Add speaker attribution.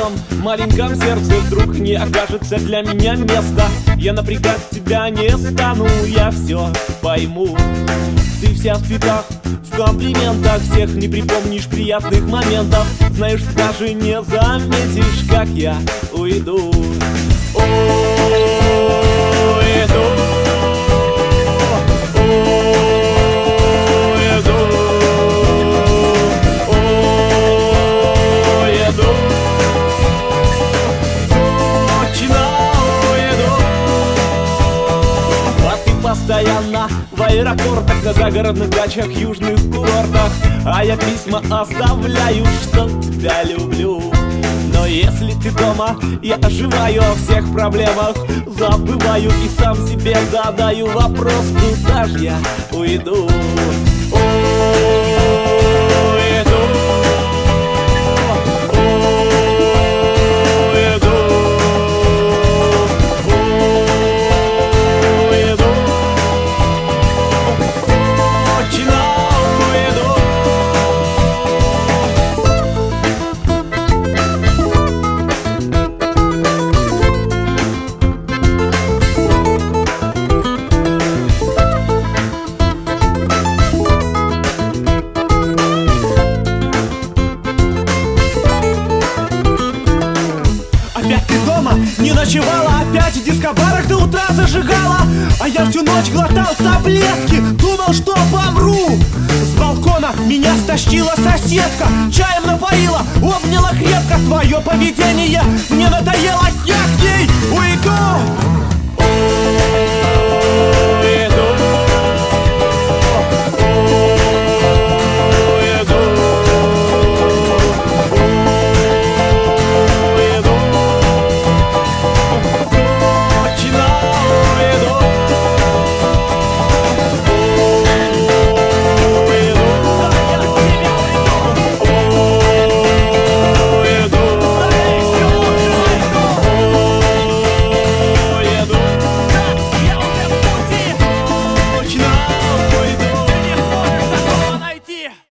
Speaker 1: моем маленьком сердце вдруг не окажется для меня места, я напрягать тебя не стану, я все пойму. Ты вся в цветах, в комплиментах, всех не припомнишь приятных моментов. Знаешь, ты даже не заметишь, как я уйду. Постоянно в аэропортах, на загородных дачах, южных курортах, а я письма оставляю, что тебя люблю. Но если ты дома, я оживаю, о всех проблемах забываю и сам себе задаю вопрос, куда ж я уйду? Не ночевала, опять в дискобарах до утра зажигала, а я всю ночь глотал таблетки, думал, что помру. С балкона меня стащила соседка, чаем напоила, обняла крепко. Твое поведение мне надоело, я к ней уйду.